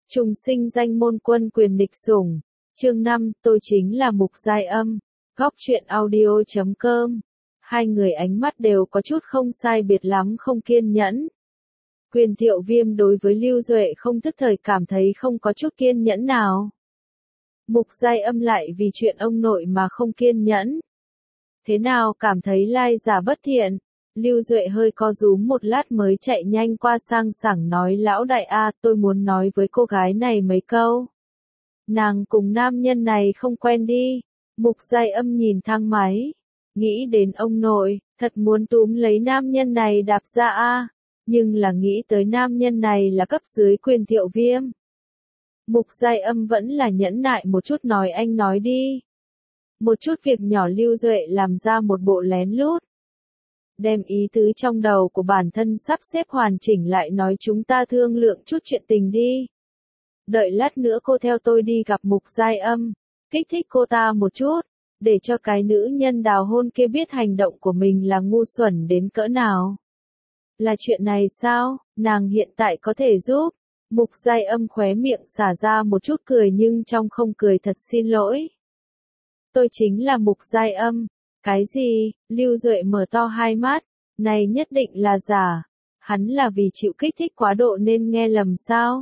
Trùng sinh danh môn quân quyền địch sủng. Chương 5, tôi chính là Mục Giai Âm. Góc truyện audio.com. Hai người ánh mắt đều có chút không sai biệt lắm, không kiên nhẫn. Quyền Thiệu Viêm đối với Lưu Duệ không thức thời cảm thấy không có chút kiên nhẫn nào. Mục Giai Âm lại vì chuyện ông nội mà không kiên nhẫn. Thế nào cảm thấy lai giả bất thiện? Lưu Duệ hơi co rúm một lát mới chạy nhanh qua sang sảng nói, lão đại a, tôi muốn nói với cô gái này mấy câu. Nàng cùng nam nhân này không quen đi. Mục Giai Âm nhìn thang máy, nghĩ đến ông nội, thật muốn túm lấy nam nhân này đạp ra a, nhưng là nghĩ tới nam nhân này là cấp dưới Quyền Thiệu Viêm. Mục Giai Âm vẫn là nhẫn nại một chút, nói anh nói đi. Một chút việc nhỏ Lưu Duệ làm ra một bộ lén lút. Đem ý tứ trong đầu của bản thân sắp xếp hoàn chỉnh lại, nói chúng ta thương lượng chút chuyện tình đi. Đợi lát nữa cô theo tôi đi gặp Mục Giai Âm, kích thích cô ta một chút, để cho cái nữ nhân đào hôn kia biết hành động của mình là ngu xuẩn đến cỡ nào. Là chuyện này sao, nàng hiện tại có thể giúp? Mục Giai Âm khóe miệng xả ra một chút cười nhưng trong không cười, thật xin lỗi. Tôi chính là Mục Giai Âm. Cái gì? Lưu Duệ mở to hai mắt, này nhất định là giả. Hắn là vì chịu kích thích quá độ nên nghe lầm sao?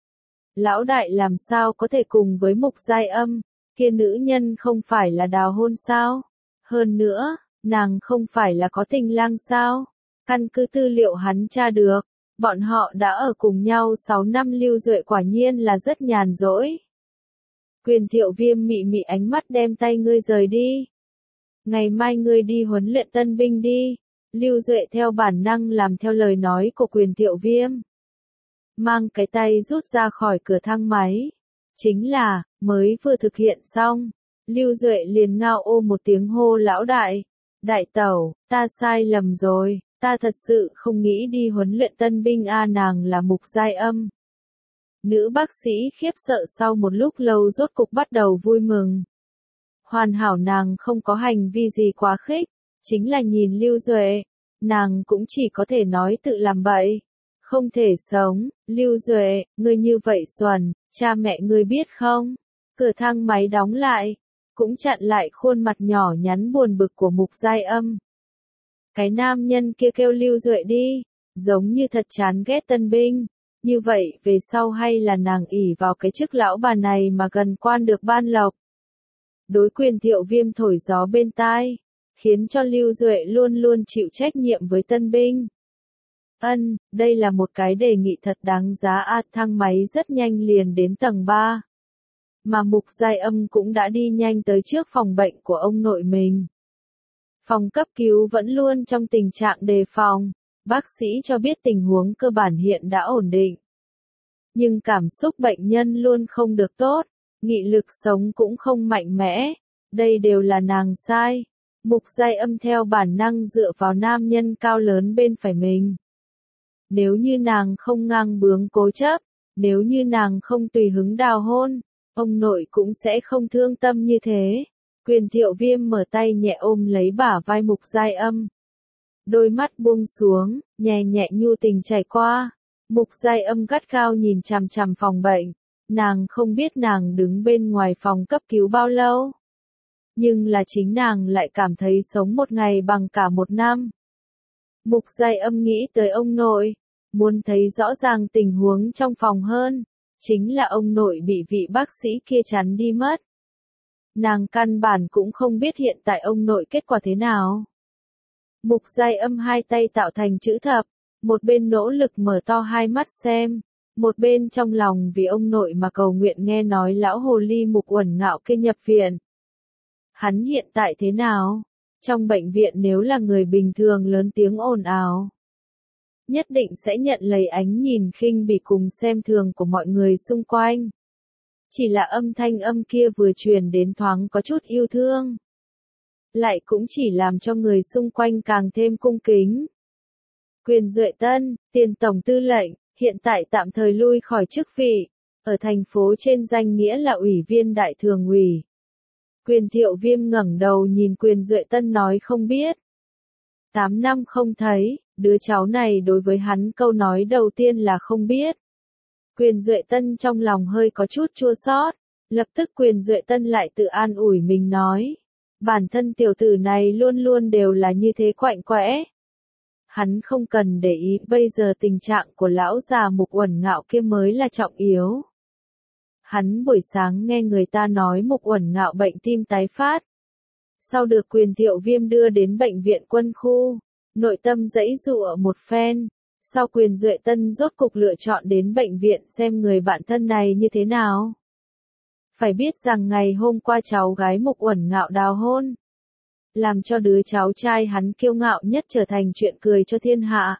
Lão đại làm sao có thể cùng với Mục Giai Âm, kia nữ nhân không phải là đào hôn sao? Hơn nữa, nàng không phải là có tình lang sao? Căn cứ tư liệu hắn tra được, bọn họ đã ở cùng nhau 6 năm. Lưu Duệ quả nhiên là rất nhàn rỗi. Quyền Thiệu Viêm mị mị ánh mắt, đem tay ngươi rời đi. Ngày mai ngươi đi huấn luyện tân binh đi. Lưu Duệ theo bản năng làm theo lời nói của Quyền Thiệu Viêm. Mang cái tay rút ra khỏi cửa thang máy. Chính là, mới vừa thực hiện xong. Lưu Duệ liền ngao ô một tiếng, hô lão đại. Đại tẩu, ta sai lầm rồi, ta thật sự không nghĩ đi huấn luyện tân binh a. Nàng là Mục Giai Âm. Nữ bác sĩ khiếp sợ sau một lúc lâu rốt cục bắt đầu vui mừng. Hoàn hảo nàng không có hành vi gì quá khích, chính là nhìn Lưu Duệ, nàng cũng chỉ có thể nói tự làm bậy. Không thể sống, Lưu Duệ, ngươi như vậy xuẩn, cha mẹ ngươi biết không? Cửa thang máy đóng lại, cũng chặn lại khuôn mặt nhỏ nhắn buồn bực của Mục Giai Âm. Cái nam nhân kia kêu Lưu Duệ đi, giống như thật chán ghét tân binh. Như vậy về sau hay là nàng ỷ vào cái chức lão bà này mà gần quan được ban lộc. Đối Quyền Thiệu Viêm thổi gió bên tai, khiến cho Lưu Duệ luôn luôn chịu trách nhiệm với tân binh. Đây là một cái đề nghị thật đáng giá a. Thang máy rất nhanh liền đến tầng 3. Mà Mục Giai Âm cũng đã đi nhanh tới trước phòng bệnh của ông nội mình. Phòng cấp cứu vẫn luôn trong tình trạng đề phòng, bác sĩ cho biết tình huống cơ bản hiện đã ổn định. Nhưng cảm xúc bệnh nhân luôn không được tốt, nghị lực sống cũng không mạnh mẽ, đây đều là nàng sai. Mục Giai Âm theo bản năng dựa vào nam nhân cao lớn bên phải mình. Nếu như nàng không ngang bướng cố chấp, nếu như nàng không tùy hứng đào hôn, ông nội cũng sẽ không thương tâm như thế. Quyền Thiệu Viêm mở tay nhẹ ôm lấy bả vai Mục Giai Âm. Đôi mắt buông xuống, nhẹ nhẹ nhu tình chảy qua. Mục Giai Âm gắt gao nhìn chằm chằm phòng bệnh. Nàng không biết nàng đứng bên ngoài phòng cấp cứu bao lâu. Nhưng là chính nàng lại cảm thấy sống một ngày bằng cả một năm. Mục Giai Âm nghĩ tới ông nội, muốn thấy rõ ràng tình huống trong phòng hơn. Chính là ông nội bị vị bác sĩ kia chắn đi mất. Nàng căn bản cũng không biết hiện tại ông nội kết quả thế nào. Mục Giai Âm hai tay tạo thành chữ thập, một bên nỗ lực mở to hai mắt xem, một bên trong lòng vì ông nội mà cầu nguyện. Nghe nói lão hồ ly Mục Uẩn Ngạo kia nhập viện. Hắn hiện tại thế nào? Trong bệnh viện nếu là người bình thường lớn tiếng ồn ào, nhất định sẽ nhận lấy ánh nhìn khinh bỉ cùng xem thường của mọi người xung quanh. Chỉ là âm thanh âm kia vừa truyền đến thoáng có chút yêu thương, lại cũng chỉ làm cho người xung quanh càng thêm cung kính. Quyền Duệ Tân, tiền tổng tư lệnh, hiện tại tạm thời lui khỏi chức vị, ở thành phố trên danh nghĩa là ủy viên đại thường ủy. Quyền Thiệu Viêm ngẩng đầu nhìn Quyền Duệ Tân nói, không biết. 8 năm không thấy, đứa cháu này đối với hắn câu nói đầu tiên là không biết. Quyền Duệ Tân trong lòng hơi có chút chua xót, lập tức Quyền Duệ Tân lại tự an ủi mình nói. Bản thân tiểu tử này luôn luôn đều là như thế quạnh quẽ. Hắn không cần để ý, bây giờ tình trạng của lão già Mục Uẩn Ngạo kia mới là trọng yếu. Hắn buổi sáng nghe người ta nói Mục Uẩn Ngạo bệnh tim tái phát. Sau được Quyền Thiệu Viêm đưa đến bệnh viện quân khu, nội tâm giãy giụa một phen. Sau Quyền Duệ Tân rốt cục lựa chọn đến bệnh viện xem người bạn thân này như thế nào. Phải biết rằng ngày hôm qua cháu gái Mục Uẩn Ngạo đào hôn, làm cho đứa cháu trai hắn kiêu ngạo nhất trở thành chuyện cười cho thiên hạ.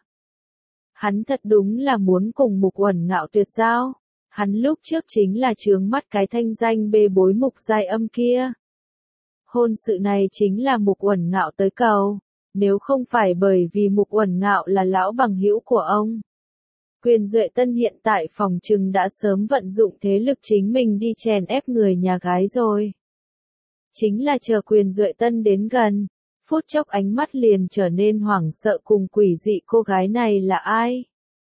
Hắn thật đúng là muốn cùng Mục Uẩn Ngạo tuyệt giao. Hắn lúc trước chính là chướng mắt cái thanh danh bê bối Mục Giai Âm kia. Hôn sự này chính là Mục Uẩn Ngạo tới cầu, nếu không phải bởi vì Mục Uẩn Ngạo là lão bằng hữu của ông. Quyền Duệ Tân hiện tại phòng trừng đã sớm vận dụng thế lực chính mình đi chèn ép người nhà gái rồi. Chính là chờ Quyền Duệ Tân đến gần, phút chốc ánh mắt liền trở nên hoảng sợ cùng quỷ dị, cô gái này là ai?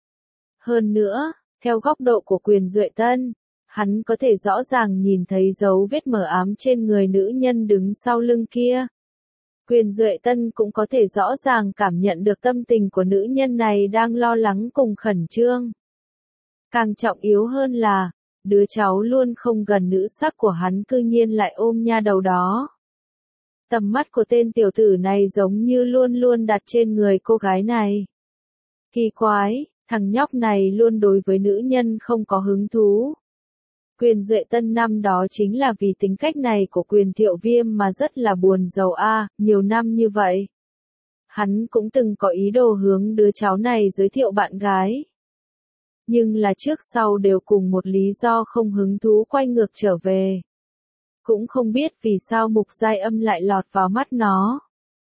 Hơn nữa, theo góc độ của Quyền Duệ Tân, hắn có thể rõ ràng nhìn thấy dấu vết mờ ám trên người nữ nhân đứng sau lưng kia. Quyền Duệ Tân cũng có thể rõ ràng cảm nhận được tâm tình của nữ nhân này đang lo lắng cùng khẩn trương. Càng trọng yếu hơn là, đứa cháu luôn không gần nữ sắc của hắn cư nhiên lại ôm nha đầu đó. Tầm mắt của tên tiểu tử này giống như luôn luôn đặt trên người cô gái này. Kỳ quái, thằng nhóc này luôn đối với nữ nhân không có hứng thú. Quyền Duệ Tân năm đó chính là vì tính cách này của Quyền Thiệu Viêm mà rất là buồn rầu nhiều năm như vậy. Hắn cũng từng có ý đồ hướng đứa cháu này giới thiệu bạn gái. Nhưng là trước sau đều cùng một lý do không hứng thú quay ngược trở về. Cũng không biết vì sao Mục Giai Âm lại lọt vào mắt nó.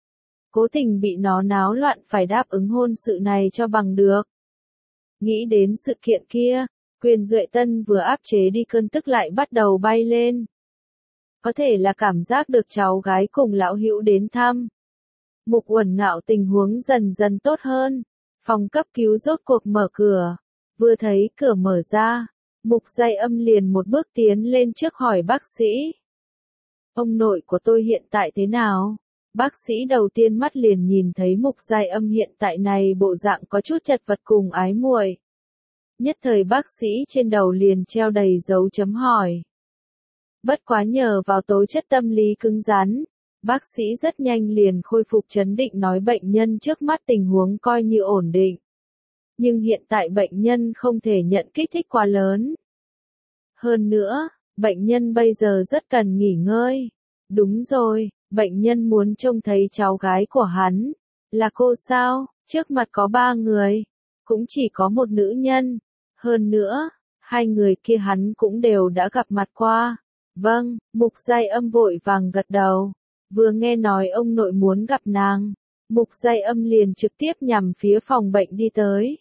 Cố tình bị nó náo loạn phải đáp ứng hôn sự này cho bằng được. Nghĩ đến sự kiện kia, Quyền Duệ Tân vừa áp chế đi cơn tức lại bắt đầu bay lên. Có thể là cảm giác được cháu gái cùng lão hữu đến thăm. Mục Uẩn Ngạo tình huống dần dần tốt hơn. Phòng cấp cứu rốt cuộc mở cửa. Vừa thấy cửa mở ra, Mục Giai Âm liền một bước tiến lên trước hỏi bác sĩ. Ông nội của tôi hiện tại thế nào? Bác sĩ đầu tiên mắt liền nhìn thấy Mục Giai Âm hiện tại này bộ dạng có chút chật vật cùng ái muội. Nhất thời bác sĩ trên đầu liền treo đầy dấu chấm hỏi. Bất quá nhờ vào tố chất tâm lý cứng rắn, bác sĩ rất nhanh liền khôi phục trấn định nói bệnh nhân trước mắt tình huống coi như ổn định. Nhưng hiện tại bệnh nhân không thể nhận kích thích quá lớn. Hơn nữa, bệnh nhân bây giờ rất cần nghỉ ngơi. Đúng rồi, bệnh nhân muốn trông thấy cháu gái của hắn. Là cô sao? Trước mặt có 3 người. Cũng chỉ có một nữ nhân. Hơn nữa, 2 người kia hắn cũng đều đã gặp mặt qua. Vâng, Mục Giai Âm vội vàng gật đầu. Vừa nghe nói ông nội muốn gặp nàng, Mục Giai Âm liền trực tiếp nhằm phía phòng bệnh đi tới.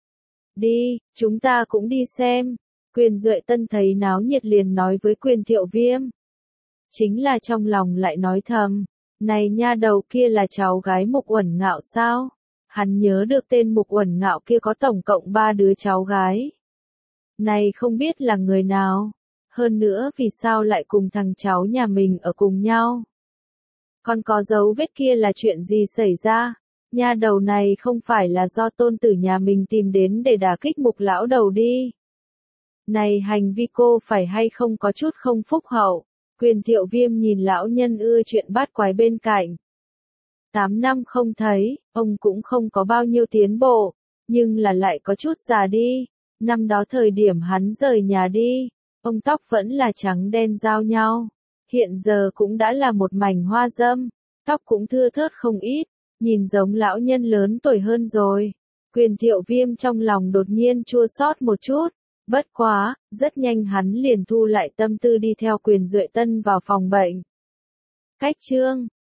Đi, chúng ta cũng đi xem. Quyền Duệ Tân thấy náo nhiệt liền nói với Quyền Thiệu Viêm. Chính là trong lòng lại nói thầm, này nha đầu kia là cháu gái Mục Uẩn Ngạo sao? Hắn nhớ được tên Mục Uẩn Ngạo kia có tổng cộng 3 đứa cháu gái. Này không biết là người nào, hơn nữa vì sao lại cùng thằng cháu nhà mình ở cùng nhau. Còn có dấu vết kia là chuyện gì xảy ra? Nha đầu này không phải là do tôn tử nhà mình tìm đến để đả kích Mục lão đầu đi. Này hành vi cô phải hay không có chút không phúc hậu. Quyền Thiệu Viêm nhìn lão nhân ưa chuyện bát quái bên cạnh. 8 năm không thấy, ông cũng không có bao nhiêu tiến bộ, nhưng là lại có chút già đi. Năm đó thời điểm hắn rời nhà đi, ông tóc vẫn là trắng đen giao nhau. Hiện giờ cũng đã là một mảnh hoa râm, tóc cũng thưa thớt không ít, nhìn giống lão nhân lớn tuổi hơn rồi. Quyền Thiệu Viêm trong lòng đột nhiên chua xót một chút. Bất quá, rất nhanh hắn liền thu lại tâm tư đi theo Quyền Duệ Tân vào phòng bệnh. Cách chương